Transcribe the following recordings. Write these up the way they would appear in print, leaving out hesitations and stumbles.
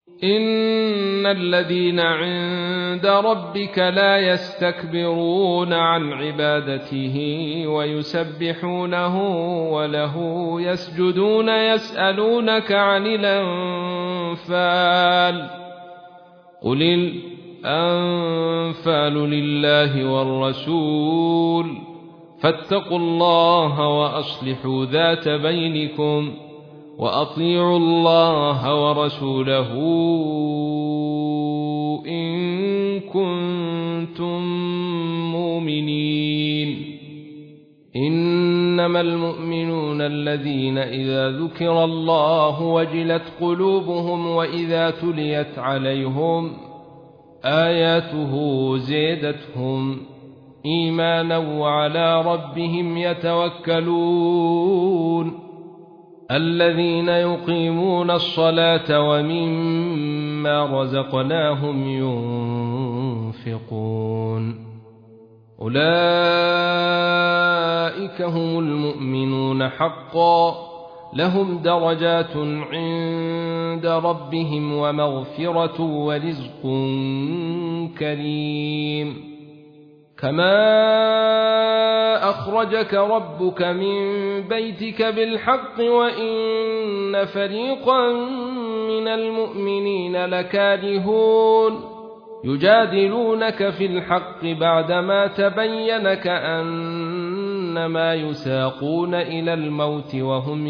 إن الذين عند ربك لا يستكبرون عن عبادته ويسبحونه وله يسجدون يسألونك عن الأنفال قل الأنفال لله والرسول فاتقوا الله وأصلحوا ذات بينكم وأطيعوا الله ورسوله إن كنتم مؤمنين إنما المؤمنون الذين إذا ذكر الله وجلت قلوبهم وإذا تليت عليهم آياته زادتهم إيمانا وعلى ربهم يتوكلون الذين يقيمون الصلاة ومما رزقناهم ينفقون أولئك هم المؤمنون حقا لهم درجات عند ربهم ومغفرة ورزق كريم كما أخرجك ربك من بيتك بالحق وإن فريقا من المؤمنين لكارهون يجادلونك في الحق بعدما تبين كأنما يساقون إلى الموت وهم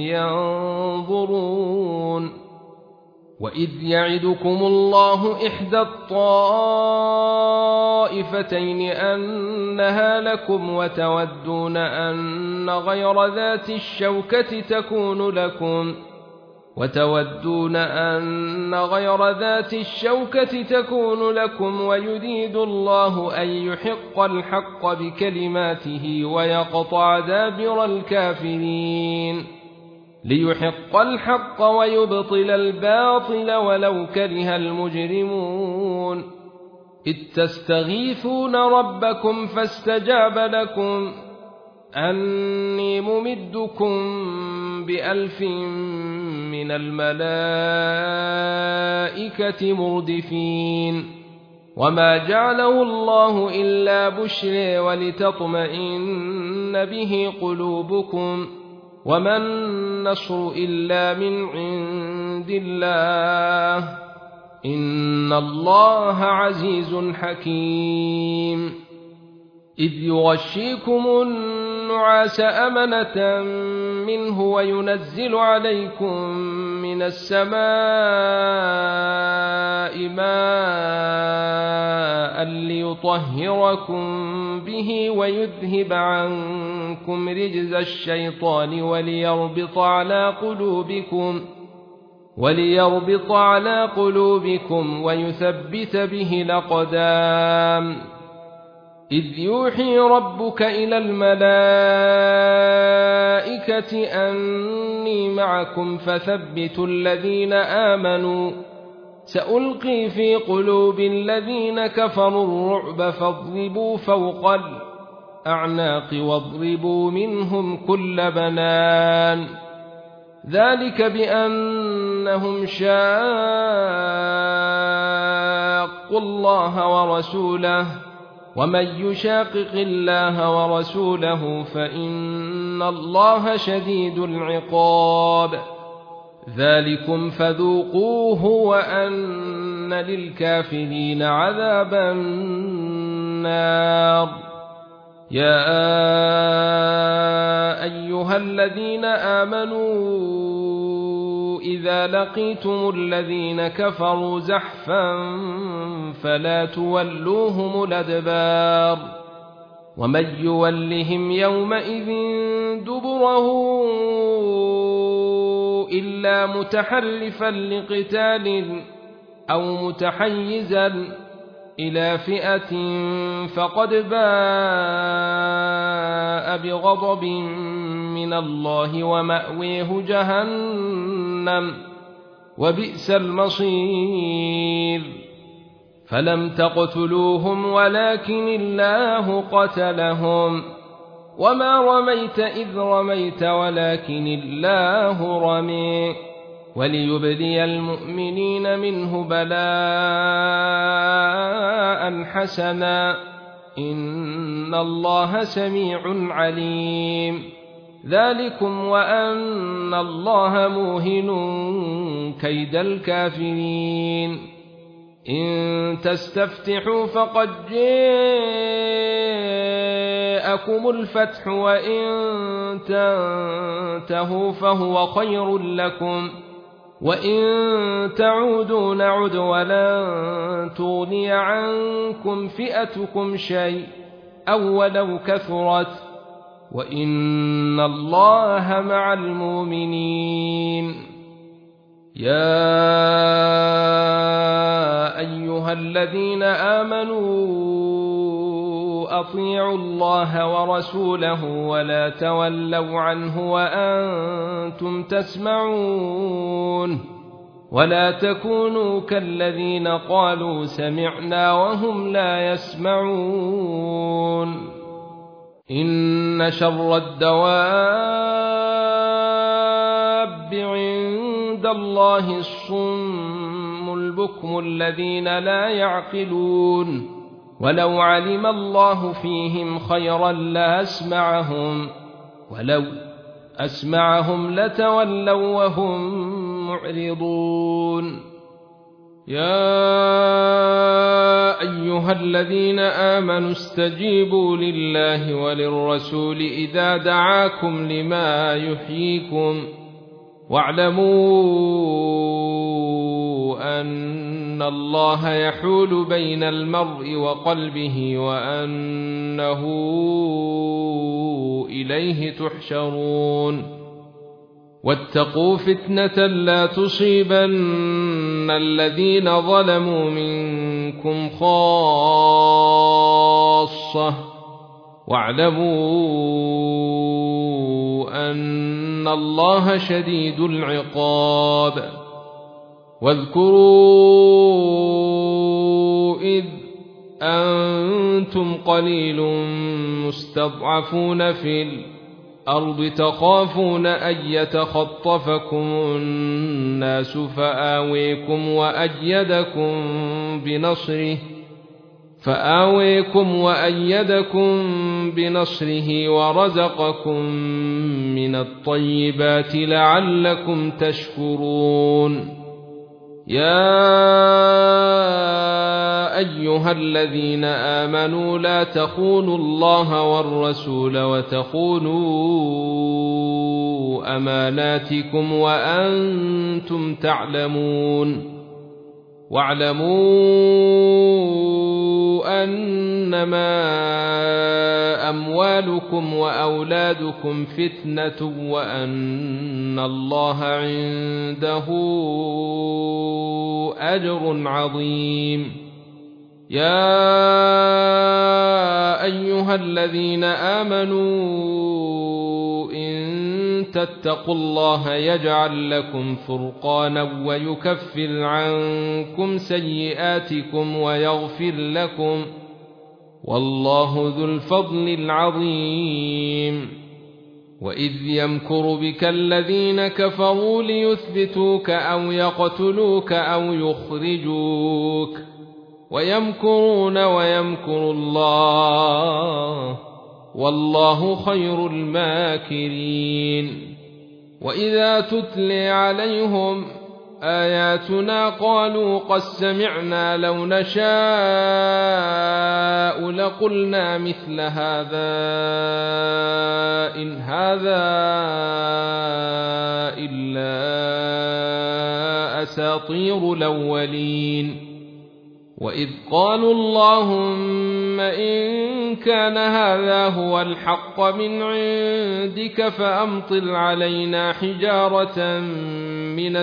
ينظرون وإذ يعدكم الله إحدى الطائفتين أنها لكم وتودون أن غير ذات الشوكة تكون لكم ويريد الله أن يحق الحق بكلماته ويقطع دابر الكافرين ليحق الحق ويبطل الباطل ولو كره المجرمون إذ تستغيثون ربكم فاستجاب لكم أني ممدكم ب1000 من الملائكة مردفين وما جعله الله إلا بشرى ولتطمئن به قلوبكم وما النصر إلا من عند الله إن الله عزيز حكيم إذ يغشيكم النعاس أمنة منه وينزل عليكم من السماء ماء ليطهركم به ويذهب عنكم رجز الشيطان وليربط على قلوبكم ويثبت به الأقدام إذ يوحي ربك إلى الملائكة أني معكم فثبتوا الذين آمنوا سألقي في قلوب الذين كفروا الرعب فاضربوا فوق الأعناق واضربوا منهم كل بنان ذلك بأنهم شاقوا الله ورسوله ومن يشاقق الله ورسوله فإن الله شديد العقاب ذلكم فذوقوه وأن للكافرين عذاب النار يا أيها الذين آمنوا إذا لقيتم الذين كفروا زحفا فلا تولوهم الأدبار ومن يولهم يومئذ دبره إلا متحرفا لقتال أو متحيزا إلى فئة فقد باء بغضب من الله ومأويه جهنم وبئس المصير فلم تقتلوهم ولكن الله قتلهم وما رميت إذ رميت ولكن الله رمي وليبلي المؤمنين منه بلاء حسنا إن الله سميع عليم ذلكم وأن الله موهن كيد الكافرين إن تستفتحوا فقد جاءكم الفتح وإن تنتهوا فهو خير لكم وإن تعودوا نعد ولن تغني عنكم فئتكم شيء أو ولو كثرت وإن الله مع المؤمنين يا أيها الذين آمنوا أطيعوا الله ورسوله ولا تولوا عنه وأنتم تسمعون ولا تكونوا كالذين قالوا سمعنا وهم لا يسمعون إن شر الدواب عند الله الصم البكم الذين لا يعقلون ولو علم الله فيهم خيرا لأسمعهم ولو أسمعهم لتولوا وهم معرضون يا أيها الذين آمنوا استجيبوا لله وللرسول إذا دعاكم لما يحييكم واعلموا أن الله يحول بين المرء وقلبه وأنه إليه تحشرون واتقوا فتنة لا تصيبن الذين ظلموا منكم خاصة واعلموا أن الله شديد العقاب واذكروا إذ أنتم قليل مستضعفون في الأرض تخافون أن يتخطفكم الناس فآويكم وأيدكم بنصره ورزقكم من الطيبات لعلكم تشكرون يا أيها الذين آمنوا لا تخونوا الله والرسول وتخونوا أماناتكم وأنتم تعلمون واعلموا أنما أموالكم وأولادكم فتنة وأن الله عنده أجر عظيم يا أيها الذين آمنوا إن تتقوا الله يجعل لكم فرقانا ويكفر عنكم سيئاتكم ويغفر لكم والله ذو الفضل العظيم وإذ يمكر بك الذين كفروا ليثبتوك أو يقتلوك أو يخرجوك ويمكرون ويمكر الله والله خير الماكرين وإذا تتلي عليهم آياتنا قالوا قد سمعنا لو نشاء لقلنا مثل هذا إن هذا إلا أساطير الأولين وإذ قالوا اللهم إن كان هذا هو الحق من عندك فأمطر علينا حجارة من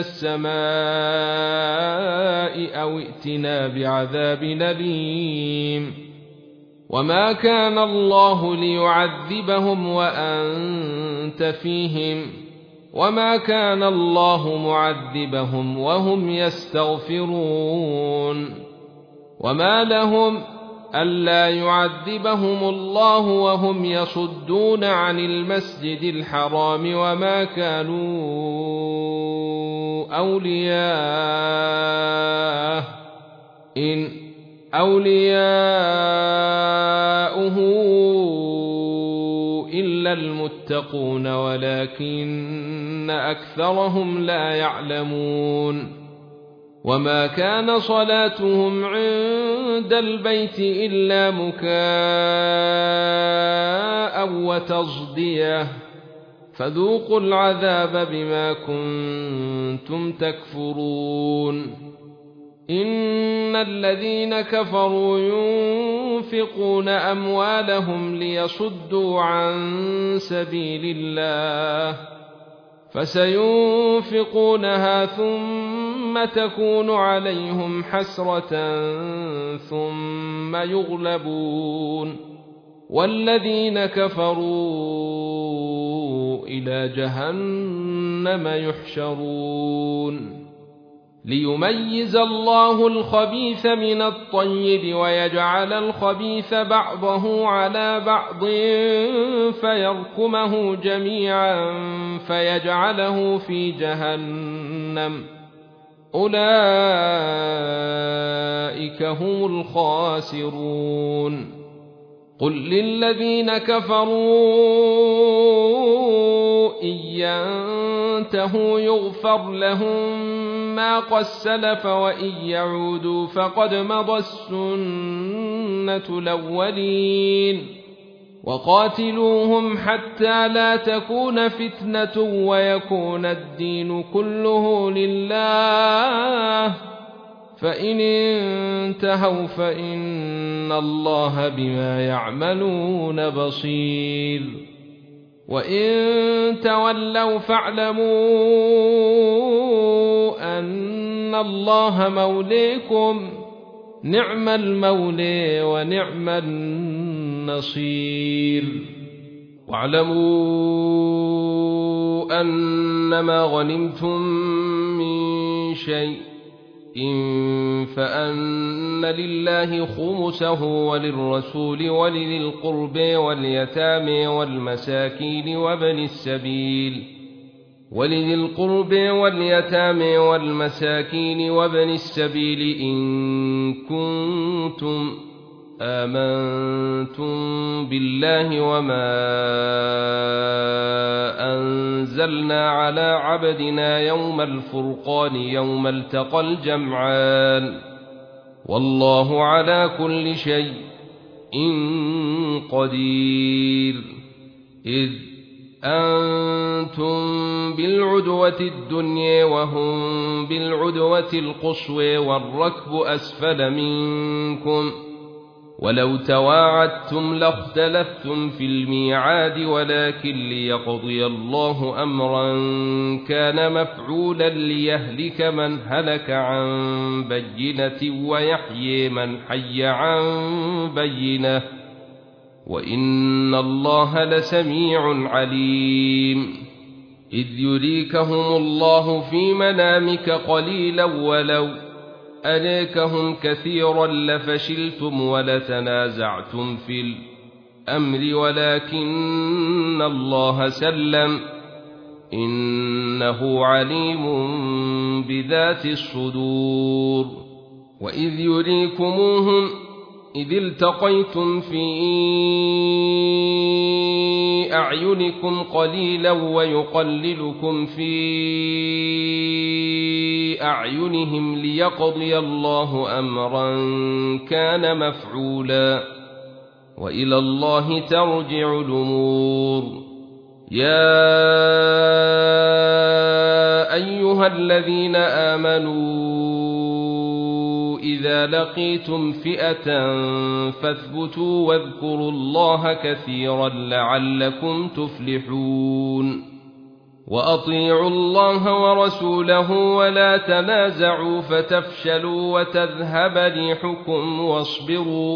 السماء أو ائتنا بعذاب أليم وما كان الله ليعذبهم وأنت فيهم وما كان الله معذبهم وهم يستغفرون وما لهم ألا يعذبهم الله وهم يصدون عن المسجد الحرام وما كانوا أولياءه إن أولياؤه إلا المتقون ولكن أكثرهم لا يعلمون وما كان صلاتهم عند البيت إلا مكاء وتصديه فذوقوا العذاب بما كنتم تكفرون إن الذين كفروا ينفقون أموالهم ليصدوا عن سبيل الله فسينفقونها ثم تكون عليهم حسرة ثم يغلبون والذين كفروا إلى جهنم يحشرون ليميز الله الخبيث من الطيب ويجعل الخبيث بعضه على بعض فيركمه جميعا فيجعله في جهنم أولئك هم الخاسرون قل للذين كفروا إن ينتهوا يغفر لهم ما قد سلف وإن يعودوا فقد مضى السنة الأولين وقاتلوهم حتى لا تكون فتنة ويكون الدين كله لله فإن انتهوا فإن الله بما يعملون بصير وإن تولوا فاعلموا أن الله موليكم نعم المولى ونعم النصير واعلموا أنما غنمتم من شيء فأن لله خمسه وللرسول ولذي القرب واليتامى والمساكين وابن السبيل إن كنتم آمنتم بالله وما أنزلنا على عبدنا يوم الفرقان يوم التقى الجمعان والله على كل شيء قدير إذ أنتم بالعدوة الدنيا وهم بالعدوة القصوى والركب أسفل منكم ولو تواعدتم لاختلفتم في الميعاد ولكن ليقضي الله أمرا كان مفعولا ليهلك من هلك عن بينة ويحيي من حي عن بينة وإن الله لسميع عليم إذ يريكهم الله في منامك قليلا ولو أريكهم كثيرا لفشلتم ولتنازعتم في الأمر ولكن الله سلم إنه عليم بذات الصدور وإذ يريكموهم إذ التقيتم في أعينكم قليلا ويقللكم في أعينهم ليقضي الله أمرا كان مفعولا وإلى الله ترجع الأمور يا أيها الذين آمنوا إذا لقيتم فئة فاثبتوا واذكروا الله كثيرا لعلكم تفلحون وأطيعوا الله ورسوله ولا تنازعوا فتفشلوا وتذهب ريحكم واصبروا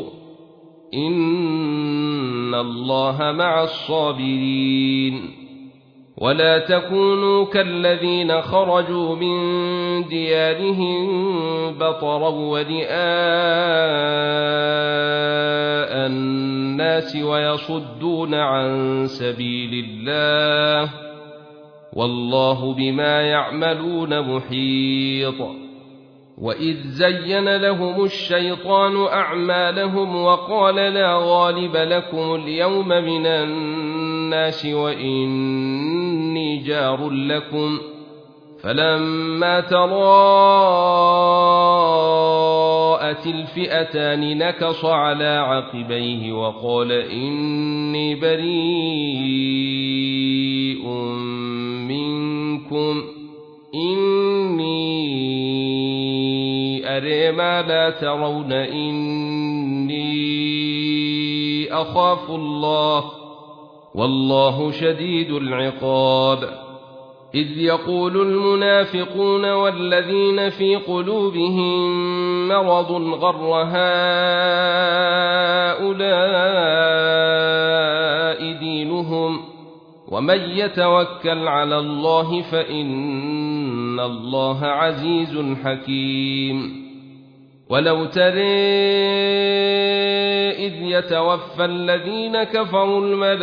إن الله مع الصابرين ولا تكونوا كالذين خرجوا من ديارهم بطرا ورئاء الناس ويصدون عن سبيل الله والله بما يعملون محيط وإذ زين لهم الشيطان أعمالهم وقال لا غالب لكم اليوم من الناس وإني جار لكم فلما تراءت الفئتان نكص على عقبيه وقال إني بريء منكم إني أرى ما لا ترون إني أخاف الله والله شديد العقاب إذ يقول المنافقون والذين في قلوبهم مرض غر هؤلاء دينهم ومن يتوكل على الله فإن الله عزيز حكيم ولو ترى إذ يتوفى الذين كفروا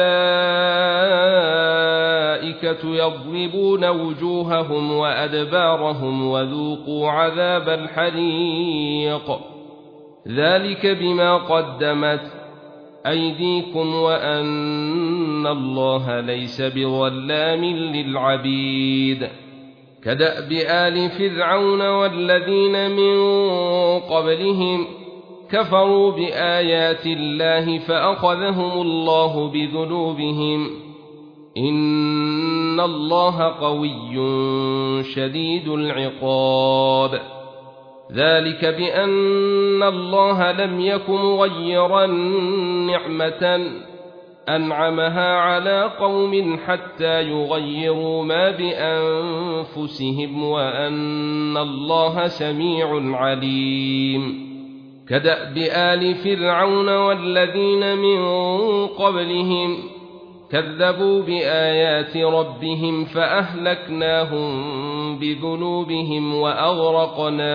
الملائكة يضربون وجوههم وأدبارهم وذوقوا عذاب الحريق ذلك بما قدمت أيديكم وأن الله ليس بظلام للعبيد كدأب آل فرعون والذين من قبلهم كفروا بآيات الله فأخذهم الله بذنوبهم إن الله قوي شديد العقاب ذلك بأن الله لم يكن مغيرا نعمة أنعمها على قوم حتى يغيروا ما بأنفسهم وأن الله سميع عليم كدأب آل فرعون والذين من قبلهم كذبوا بآيات ربهم فأهلكناهم بذنوبهم وأغرقنا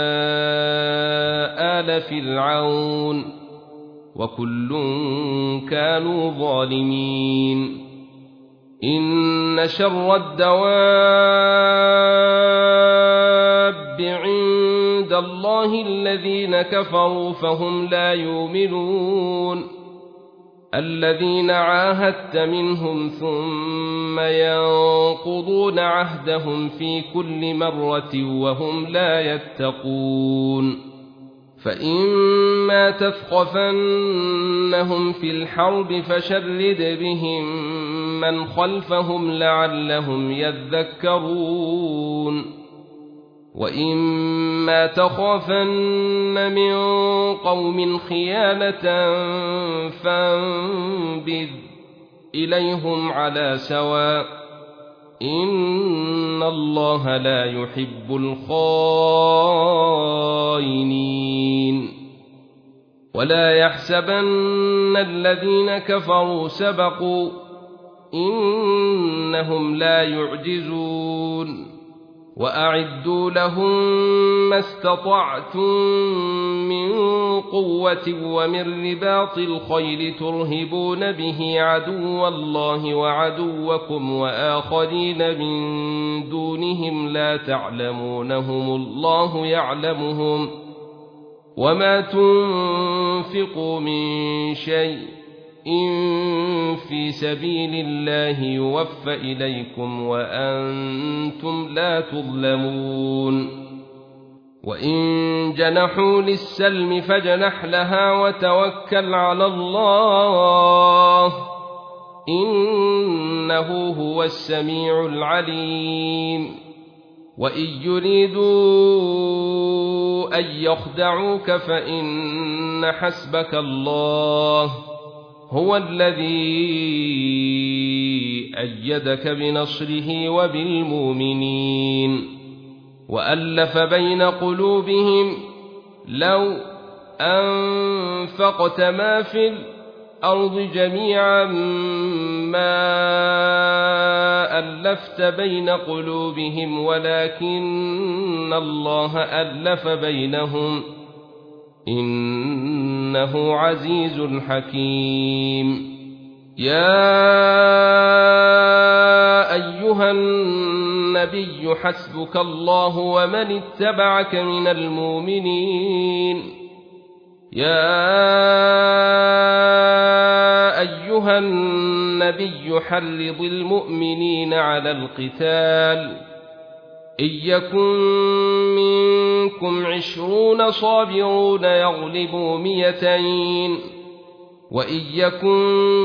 آل فرعون وكل كانوا ظالمين إن شر الدواب عند الله الذين كفروا فهم لا يؤمنون الذين عاهدت منهم ثم ينقضون عهدهم في كل مرة وهم لا يتقون فإما تثقفنهم في الحرب فشرد بهم من خلفهم لعلهم يذكرون وإما تخافن من قوم خيانة فانبذ إليهم على سواء إن الله لا يحب الخائنين ولا يحسبن الذين كفروا سبقوا إنهم لا يعجزون وأعدوا لهم ما استطعتم من قوة ومن رباط الخيل ترهبون به عدو الله وعدوكم وآخرين من دونهم لا تعلمونهم الله يعلمهم وما تنفقوا من شيء إن في سبيل الله يوفى إليكم وأنتم لا تظلمون وإن جنحوا للسلم فاجنح لها وتوكل على الله إنه هو السميع العليم وإن يريدوا أن يخدعوك فإن حسبك الله هو الذي أيدك بنصره وبالمؤمنين وألف بين قلوبهم لو أنفقت ما في الأرض جميعا ما ألفت بين قلوبهم ولكن الله ألف بينهم إنه عزيز حكيم يا أيها النبي حسبك الله ومن اتبعك من المؤمنين يا أيها النبي حرض المؤمنين على القتال إن يكن منكم 20 صابرون يغلبوا 200 وإن يكن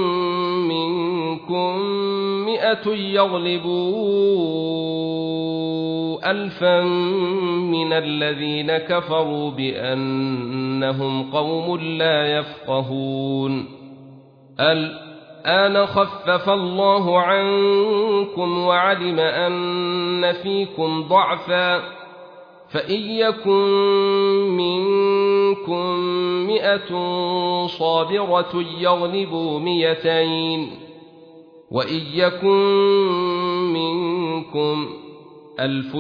منكم 100 يغلبوا 1000 من الذين كفروا بأنهم قوم لا يفقهون الآن خفف الله عنكم وعلم أن فيكم ضعفا فإن يكن منكم 100 صابرة يغلبوا 200 وإن يكن منكم 1000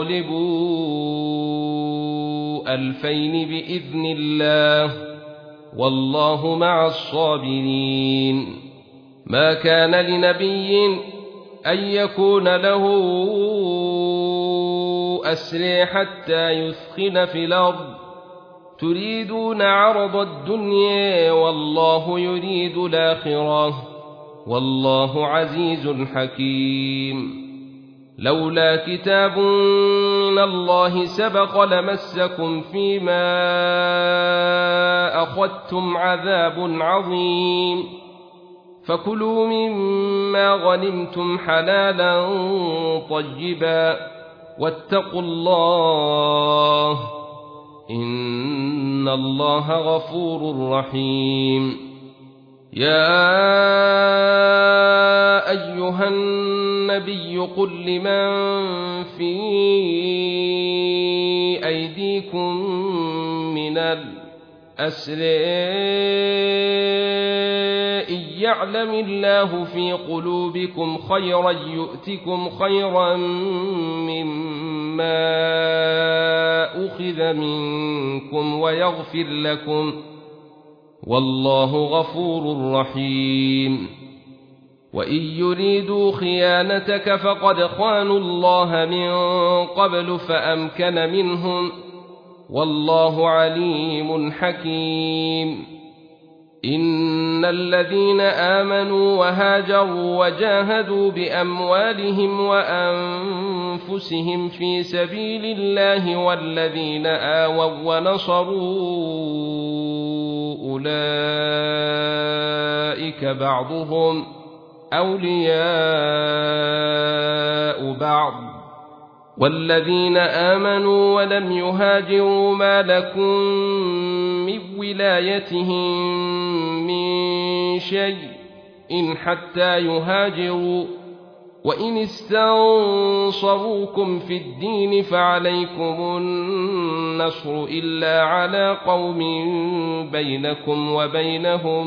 يغلبوا 2000 بإذن الله والله مع الصابرين ما كان لنبي أن يكون له أسرى حتى يثخن في الأرض تريدون عرض الدنيا والله يريد الآخرة والله عزيز حكيم لولا كتاب من الله سبق لمسكم فيما أخذتم عذاب عظيم فكلوا مما غنمتم حلالا طيبا واتقوا الله إن الله غفور رحيم يا أيها النبي قل لمن في أيديكم من الأسرى إن يعلم الله في قلوبكم خيرا يؤتكم خيرا مما أخذ منكم ويغفر لكم والله غفور رحيم وإن يريدوا خيانتك فقد خانوا الله من قبل فأمكن منهم والله عليم حكيم إن الذين آمنوا وهاجروا وجاهدوا بأموالهم وأنفسهم في سبيل الله والذين آووا ونصروا أولئك بعضهم أولياء بعض والذين آمنوا ولم يهاجروا ما لكم من ولايتهم من شيء إن حتى يهاجروا وإن استنصروكم في الدين فعليكم النصر إلا على قوم بينكم وبينهم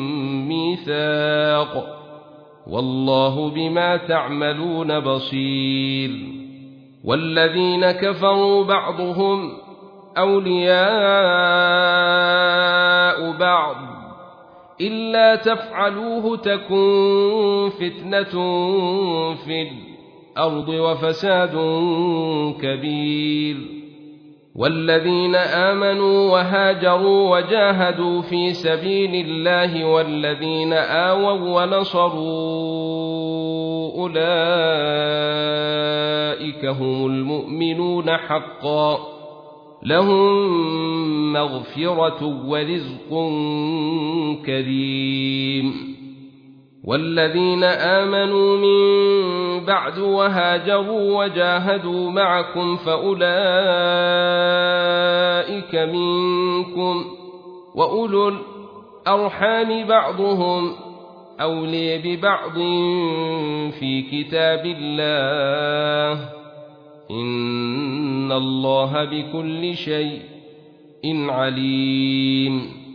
ميثاق والله بما تعملون بصير والذين كفروا بعضهم أولياء بعض إلا تفعلوه تكن فتنة في الأرض وفساد كبير والذين آمنوا وهاجروا وجاهدوا في سبيل الله والذين آووا ونصروا أولئك هم المؤمنون حقا لهم مغفرة ورزق كريم والذين آمنوا من بعد وهاجروا وجاهدوا معكم فأولئك منكم وأولو الأرحام بعضهم أولي ببعض في كتاب الله إن الله بكل شيء عليم